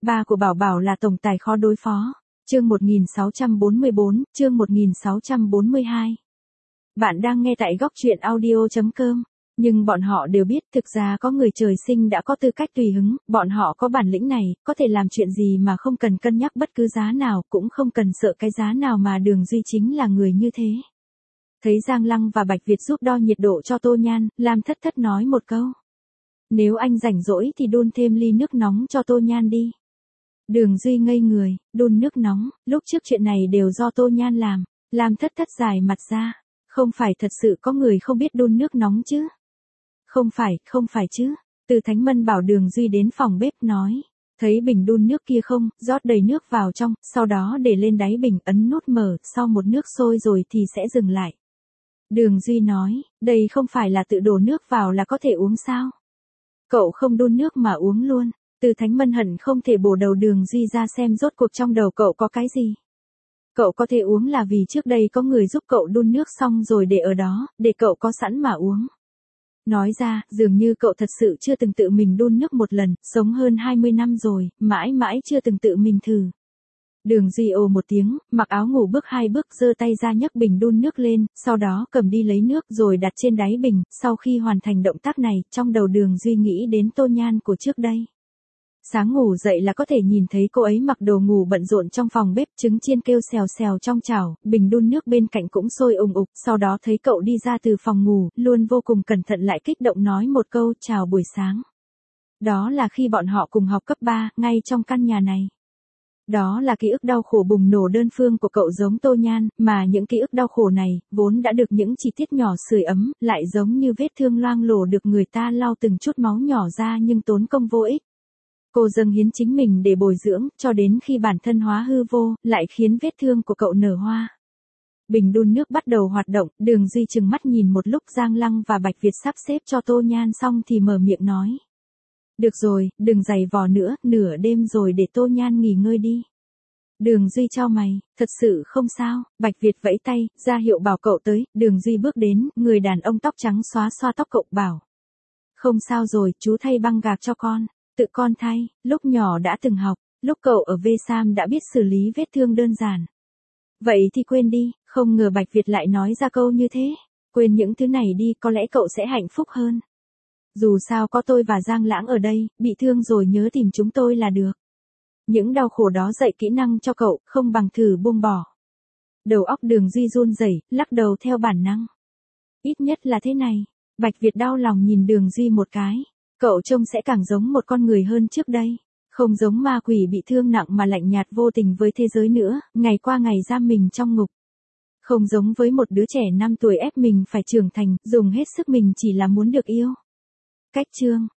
Ba của Bảo Bảo là tổng tài khó đối phó. Chương 1644, chương 1642. Bạn đang nghe tại góc truyện audio.com. Nhưng bọn họ đều biết thực ra có người trời sinh đã có tư cách tùy hứng, bọn họ có bản lĩnh này, có thể làm chuyện gì mà không cần cân nhắc bất cứ giá nào, cũng không cần sợ cái giá nào mà Đường Duy chính là người như thế. Thấy Giang Lăng và Bạch Việt giúp đo nhiệt độ cho Tô Nhan, Lam Thất Thất nói một câu. Nếu anh rảnh rỗi thì đun thêm ly nước nóng cho Tô Nhan đi. Đường Duy ngây người, đun nước nóng, lúc trước chuyện này đều do Tô Nhan làm. Lam Thất Thất dài mặt ra. Không phải thật sự có người không biết đun nước nóng chứ? Không phải chứ. Từ Thánh Mân bảo Đường Duy đến phòng bếp nói. Thấy bình đun nước kia không, rót đầy nước vào trong, sau đó để lên đáy bình ấn nút mở, sau một nước sôi rồi thì sẽ dừng lại. Đường Duy nói, đây không phải là tự đổ nước vào là có thể uống sao? Cậu không đun nước mà uống luôn. Từ Thánh Mân hận không thể bổ đầu Đường Duy ra xem rốt cuộc trong đầu cậu có cái gì. Cậu có thể uống là vì trước đây có người giúp cậu đun nước xong rồi để ở đó, để cậu có sẵn mà uống. Nói ra, dường như cậu thật sự chưa từng tự mình đun nước một lần, sống hơn 20 năm rồi, mãi mãi chưa từng tự mình thử. Đường Duy ồ một tiếng, mặc áo ngủ bước 2 bước giơ tay ra nhấc bình đun nước lên, sau đó cầm đi lấy nước rồi đặt trên đáy bình, sau khi hoàn thành động tác này, trong đầu Đường Duy nghĩ đến Tô Nhan của trước đây. Sáng ngủ dậy là có thể nhìn thấy cô ấy mặc đồ ngủ bận rộn trong phòng bếp, trứng chiên kêu xèo xèo trong chảo, bình đun nước bên cạnh cũng sôi ùng ục, sau đó thấy cậu đi ra từ phòng ngủ, luôn vô cùng cẩn thận lại kích động nói một câu chào buổi sáng. Đó là khi bọn họ cùng học cấp 3, ngay trong căn nhà này. Đó là ký ức đau khổ bùng nổ đơn phương của cậu giống Tô Nhan, mà những ký ức đau khổ này, vốn đã được những chi tiết nhỏ sưởi ấm, lại giống như vết thương loang lổ được người ta lau từng chút máu nhỏ ra nhưng tốn công vô ích. Cô dâng hiến chính mình để bồi dưỡng, cho đến khi bản thân hóa hư vô, lại khiến vết thương của cậu nở hoa. Bình đun nước bắt đầu hoạt động, Đường Duy chừng mắt nhìn một lúc Giang Lăng và Bạch Việt sắp xếp cho Tô Nhan xong thì mở miệng nói. Được rồi, đừng giày vò nữa, nửa đêm rồi để Tô Nhan nghỉ ngơi đi. Đường Duy chau mày, thật sự không sao, Bạch Việt vẫy tay, ra hiệu bảo cậu tới, Đường Duy bước đến, người đàn ông tóc trắng xóa xoa tóc cậu bảo. Không sao rồi, chú thay băng gạc cho con. Tự con thay, lúc nhỏ đã từng học, lúc cậu ở V-Sam đã biết xử lý vết thương đơn giản. Vậy thì quên đi, không ngờ Bạch Việt lại nói ra câu như thế. Quên những thứ này đi, có lẽ cậu sẽ hạnh phúc hơn. Dù sao có tôi và Giang Lãng ở đây, bị thương rồi nhớ tìm chúng tôi là được. Những đau khổ đó dạy kỹ năng cho cậu, không bằng thử buông bỏ. Đầu óc Đường Duy run rẩy, lắc đầu theo bản năng. Ít nhất là thế này, Bạch Việt đau lòng nhìn Đường Duy một cái. Cậu trông sẽ càng giống một con người hơn trước đây. Không giống ma quỷ bị thương nặng mà lạnh nhạt vô tình với thế giới nữa, ngày qua ngày giam mình trong ngục. Không giống với một đứa trẻ 5 tuổi ép mình phải trưởng thành, dùng hết sức mình chỉ là muốn được yêu. Cách chương